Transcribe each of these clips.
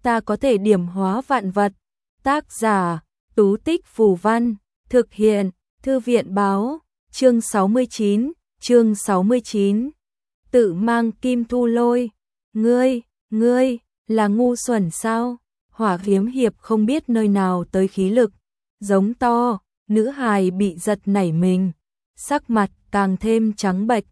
ta có thể điểm hóa vạn vật. Tác giả, Tú Tích Phù Văn, thực hiện, Thư viện Báo, chương 69, tự mang kim thu lôi. Ngươi, là ngu xuẩn sao? Hỏa kiếm hiệp không biết nơi nào tới khí lực, giống to, nữ hài bị giật nảy mình, sắc mặt càng thêm trắng bệch,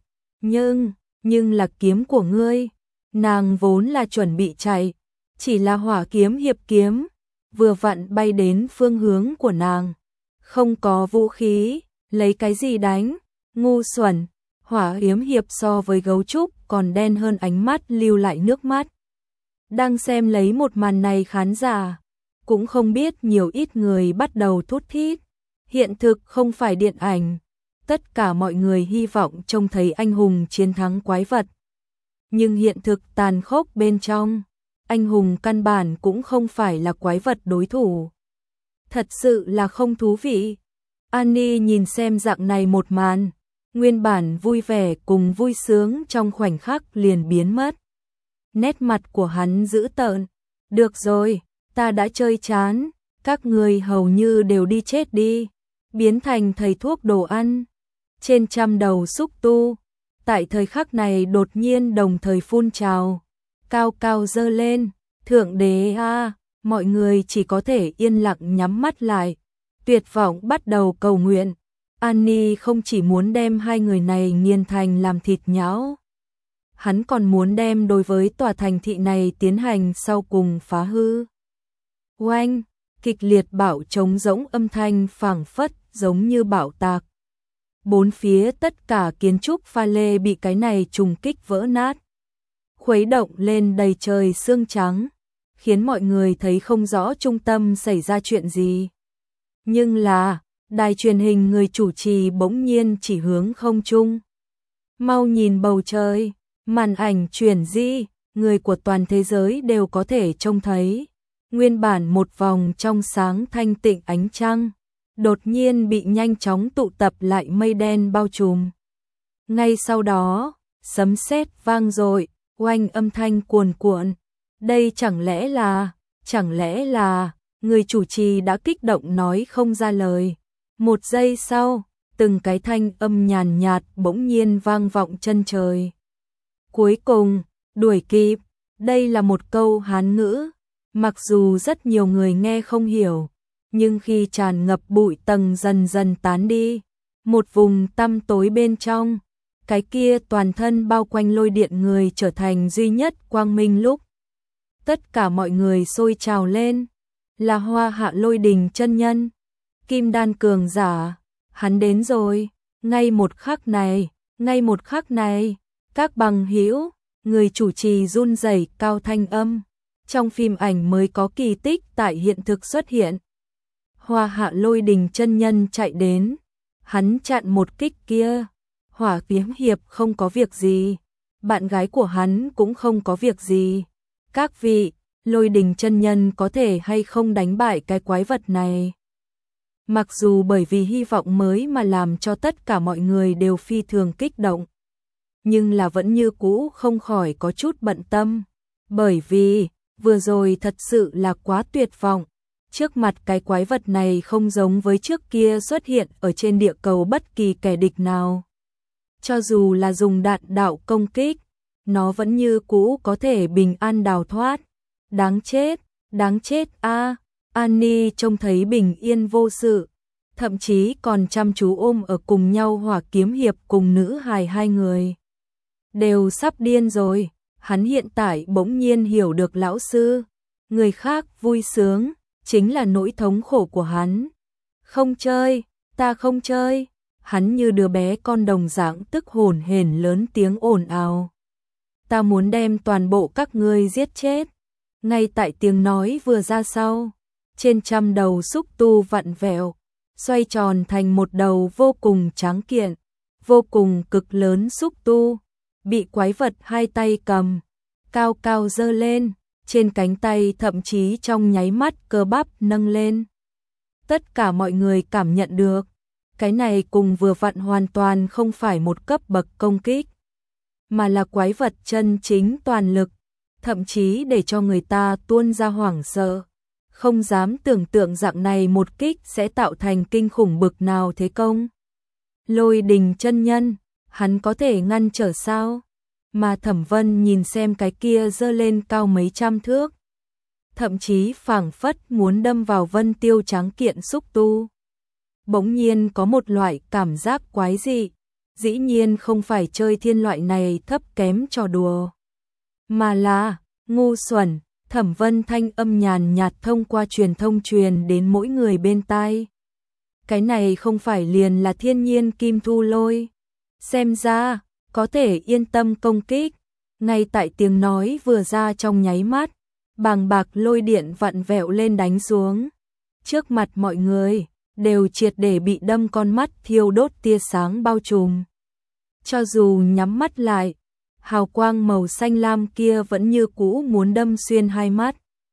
nhưng là kiếm của ngươi. Nàng vốn là chuẩn bị chạy, chỉ là hỏa kiếm hiệp kiếm, vừa vặn bay đến phương hướng của nàng. Không có vũ khí, lấy cái gì đánh, ngu xuẩn. Hỏa kiếm hiệp so với gấu trúc còn đen hơn, ánh mắt lưu lại nước mắt. Đang xem lấy một màn này khán giả, cũng không biết nhiều ít người bắt đầu thút thít. Hiện thực không phải điện ảnh, tất cả mọi người hy vọng trông thấy anh hùng chiến thắng quái vật. Nhưng hiện thực tàn khốc bên trong, anh hùng căn bản cũng không phải là quái vật đối thủ. Thật sự là không thú vị. Annie nhìn xem dạng này một màn, nguyên bản vui vẻ cùng vui sướng trong khoảnh khắc liền biến mất. Nét mặt của hắn dữ tợn. Được rồi, ta đã chơi chán, các người hầu như đều đi chết đi, biến thành thầy thuốc đồ ăn. Trên trăm đầu xúc tu, tại thời khắc này đột nhiên đồng thời phun trào, cao cao dơ lên. Thượng đế a, mọi người chỉ có thể yên lặng nhắm mắt lại, tuyệt vọng bắt đầu cầu nguyện. Annie không chỉ muốn đem hai người này nghiền thành làm thịt nhão, hắn còn muốn đem đối với tòa thành thị này tiến hành sau cùng phá hư. Oanh, kịch liệt bạo trống rỗng âm thanh phảng phất giống như bạo tạc. Bốn phía tất cả kiến trúc pha lê bị cái này trùng kích vỡ nát, khuấy động lên đầy trời sương trắng, khiến mọi người thấy không rõ trung tâm xảy ra chuyện gì. Nhưng là, đài truyền hình người chủ trì bỗng nhiên chỉ hướng không trung. Mau nhìn bầu trời, màn ảnh chuyển di, người của toàn thế giới đều có thể trông thấy. Nguyên bản một vòng trong sáng thanh tịnh ánh trăng, đột nhiên bị nhanh chóng tụ tập lại mây đen bao trùm. Ngay sau đó, sấm sét vang dội, oanh âm thanh cuồn cuộn. Đây chẳng lẽ là, người chủ trì đã kích động nói không ra lời. Một giây sau, từng cái thanh âm nhàn nhạt bỗng nhiên vang vọng chân trời. Cuối cùng, đuổi kịp, đây là một câu Hán ngữ, mặc dù rất nhiều người nghe không hiểu, nhưng khi tràn ngập bụi tầng dần dần tán đi, một vùng tăm tối bên trong, cái kia toàn thân bao quanh lôi điện người trở thành duy nhất quang minh lúc. Tất cả mọi người sôi trào lên, là Hoa Hạ Lôi Đình chân nhân, Kim Đan cường giả, hắn đến rồi, ngay một khắc này, các bằng hữu, người chủ trì run rẩy cao thanh âm, trong phim ảnh mới có kỳ tích tại hiện thực xuất hiện. Hoa Hạ Lôi Đình chân nhân chạy đến, hắn chặn một kích kia, hỏa kiếm hiệp không có việc gì, bạn gái của hắn cũng không có việc gì. Các vị, Lôi Đình chân nhân có thể hay không đánh bại cái quái vật này? Mặc dù bởi vì hy vọng mới mà làm cho tất cả mọi người đều phi thường kích động, nhưng là vẫn như cũ không khỏi có chút bận tâm, bởi vì vừa rồi thật sự là quá tuyệt vọng. Trước mặt cái quái vật này không giống với trước kia xuất hiện ở trên địa cầu bất kỳ kẻ địch nào. Cho dù là dùng đạn đạo công kích, nó vẫn như cũ có thể bình an đào thoát. Đáng chết a. Annie trông thấy bình yên vô sự, thậm chí còn chăm chú ôm ở cùng nhau hỏa kiếm hiệp cùng nữ hài hai người. Đều sắp điên rồi, hắn hiện tại bỗng nhiên hiểu được lão sư, người khác vui sướng, chính là nỗi thống khổ của hắn. Không chơi, ta không chơi, hắn như đứa bé con đồng dạng tức hổn hển lớn tiếng ồn ào. Ta muốn đem toàn bộ các ngươi giết chết. Ngay tại tiếng nói vừa ra sau, trên trăm đầu xúc tu vặn vẹo, xoay tròn thành một đầu vô cùng tráng kiện, vô cùng cực lớn xúc tu, bị quái vật hai tay cầm, cao cao dơ lên, trên cánh tay thậm chí trong nháy mắt cơ bắp nâng lên. Tất cả mọi người cảm nhận được, cái này cùng vừa vặn hoàn toàn không phải một cấp bậc công kích, mà là quái vật chân chính toàn lực. thậm chí để cho người ta tuôn ra hoảng sợ. Không dám tưởng tượng dạng này một kích sẽ tạo thành kinh khủng bực nào thế công. Lôi Đình chân nhân, hắn có thể ngăn trở sao? Mà Thẩm Vân nhìn xem cái kia giơ lên cao mấy trăm thước, thậm chí phảng phất muốn đâm vào Vân Tiêu tráng kiện xúc tu. Bỗng nhiên có một loại cảm giác quái dị, dĩ nhiên không phải chơi thiên loại này thấp kém trò đùa, mà là ngu xuẩn. Thẩm Vân thanh âm nhàn nhạt thông qua truyền thông truyền đến mỗi người bên tai. Cái này không phải liền là thiên nhiên kim thu lôi. Xem ra, có thể yên tâm công kích. Ngay tại tiếng nói vừa ra trong nháy mắt, bàng bạc lôi điện vặn vẹo lên đánh xuống. Trước mặt mọi người, đều triệt để bị đâm con mắt thiêu đốt tia sáng bao trùm. Cho dù nhắm mắt lại, hào quang màu xanh lam kia vẫn như cũ muốn đâm xuyên hai mắt.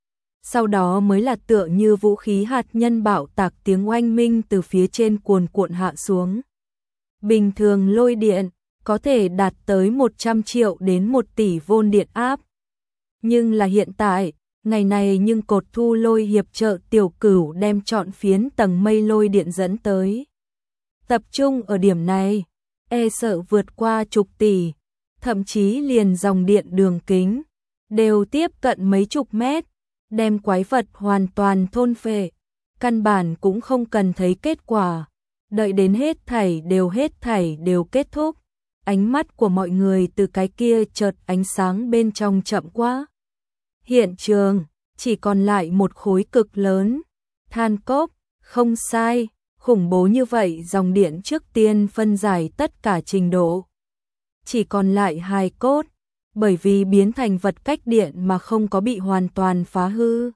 Sau đó mới là tựa như vũ khí hạt nhân bạo tạc tiếng oanh minh từ phía trên cuồn cuộn hạ xuống. Bình thường lôi điện có thể đạt tới 100 triệu đến 1 tỷ vôn điện áp. Nhưng là hiện tại, ngày này nhưng cột thu lôi hiệp trợ Tiểu Cửu đem trọn phiến tầng mây lôi điện dẫn tới. Tập trung ở điểm này, e sợ vượt qua chục tỷ, thậm chí liền dòng điện đường kính, đều tiếp cận mấy chục mét, đem quái vật hoàn toàn thôn phệ, căn bản cũng không cần thấy kết quả, đợi đến hết thảy đều kết thúc, ánh mắt của mọi người từ cái kia chợt ánh sáng bên trong chậm quá. Hiện trường, chỉ còn lại một khối cực lớn, than cốc, không sai, khủng bố như vậy dòng điện trước tiên phân giải tất cả trình độ. Chỉ còn lại hài cốt, bởi vì biến thành vật cách điện mà không có bị hoàn toàn phá hư.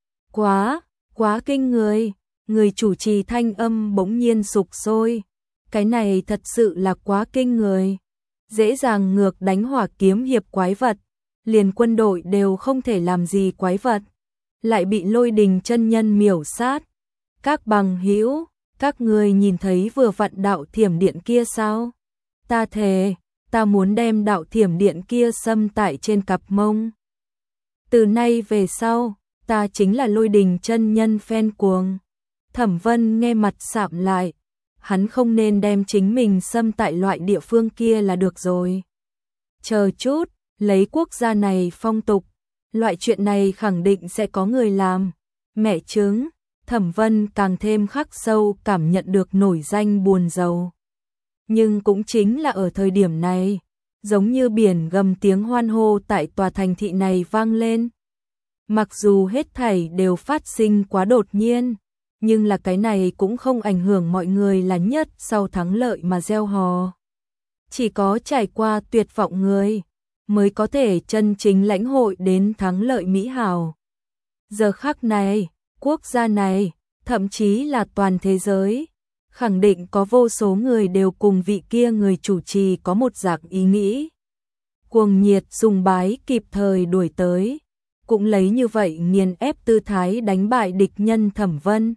Quá kinh người chủ trì thanh âm bỗng nhiên sục sôi. Cái này thật sự là quá kinh người. Dễ dàng ngược đánh hỏa kiếm hiệp quái vật, liền quân đội đều không thể làm gì quái vật, lại bị Lôi Đình chân nhân miểu sát. Các bằng hữu, các người nhìn thấy vừa vặn đạo thiểm điện kia sao? Ta thề, ta muốn đem đạo thiểm điện kia xâm tại trên cặp mông. Từ nay về sau, ta chính là Lôi Đình chân nhân fan cuồng. Thẩm Vân nghe mặt sạm lại, hắn không nên đem chính mình xâm tại loại địa phương kia là được rồi. Chờ chút, lấy quốc gia này phong tục, loại chuyện này khẳng định sẽ có người làm. Mẹ chứng, Thẩm Vân càng thêm khắc sâu cảm nhận được nổi danh buồn rầu. Nhưng cũng chính là ở thời điểm này, giống như biển gầm tiếng hoan hô tại tòa thành thị này vang lên. Mặc dù hết thảy đều phát sinh quá đột nhiên, nhưng là cái này cũng không ảnh hưởng mọi người là nhất sau thắng lợi mà reo hò. Chỉ có trải qua tuyệt vọng người, mới có thể chân chính lãnh hội đến thắng lợi mỹ hào. Giờ khắc này, quốc gia này, thậm chí là toàn thế giới, khẳng định có vô số người đều cùng vị kia người chủ trì có một dạng ý nghĩ. Cuồng nhiệt sùng bái kịp thời đuổi tới, cũng lấy như vậy nghiền ép tư thái đánh bại địch nhân Thẩm Vân.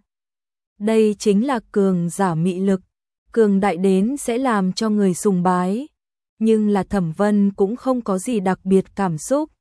Đây chính là cường giả mị lực, cường đại đến sẽ làm cho người sùng bái. Nhưng là Thẩm Vân cũng không có gì đặc biệt cảm xúc.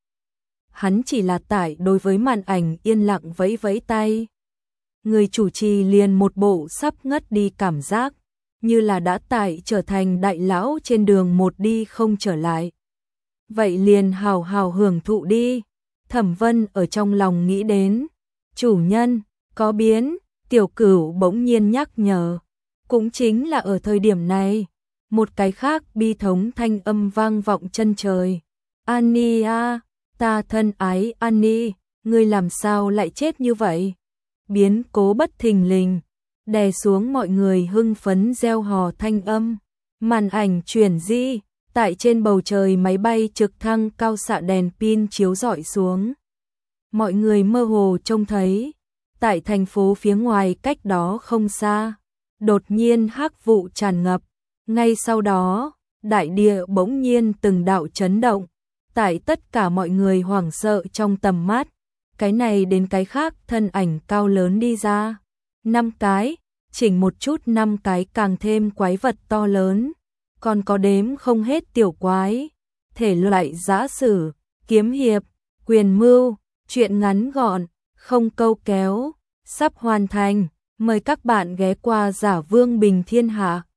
Hắn chỉ là tại đối với màn ảnh yên lặng vẫy vẫy tay. Người chủ trì liền một bộ sắp ngất đi cảm giác, như là đã tại trở thành đại lão trên đường một đi không trở lại. Vậy liền hào hào hưởng thụ đi. Thẩm Vân ở trong lòng nghĩ đến. Chủ nhân, có biến, Tiểu Cửu bỗng nhiên nhắc nhở. Cũng chính là ở thời điểm này, một cái khác bi thống thanh âm vang vọng chân trời. Annie à, ta thân ái Annie, ngươi làm sao lại chết như vậy? Biến cố bất thình lình, đè xuống mọi người hưng phấn reo hò thanh âm. Màn ảnh chuyển di, tại trên bầu trời máy bay trực thăng cao xạ đèn pin chiếu rọi xuống. Mọi người mơ hồ trông thấy, tại thành phố phía ngoài cách đó không xa, đột nhiên hắc vụ tràn ngập. Ngay sau đó, đại địa bỗng nhiên từng đạo chấn động, tại tất cả mọi người hoảng sợ trong tầm mắt, cái này đến cái khác thân ảnh cao lớn đi ra. 5 cái, chỉnh một chút 5 cái càng thêm quái vật to lớn, còn có đếm không hết tiểu quái, thể loại giã sử, kiếm hiệp, Quyền mưu, chuyện ngắn gọn, không câu kéo, sắp hoàn thành. Mời các bạn ghé qua Giả Vương Bình Thiên Hạ.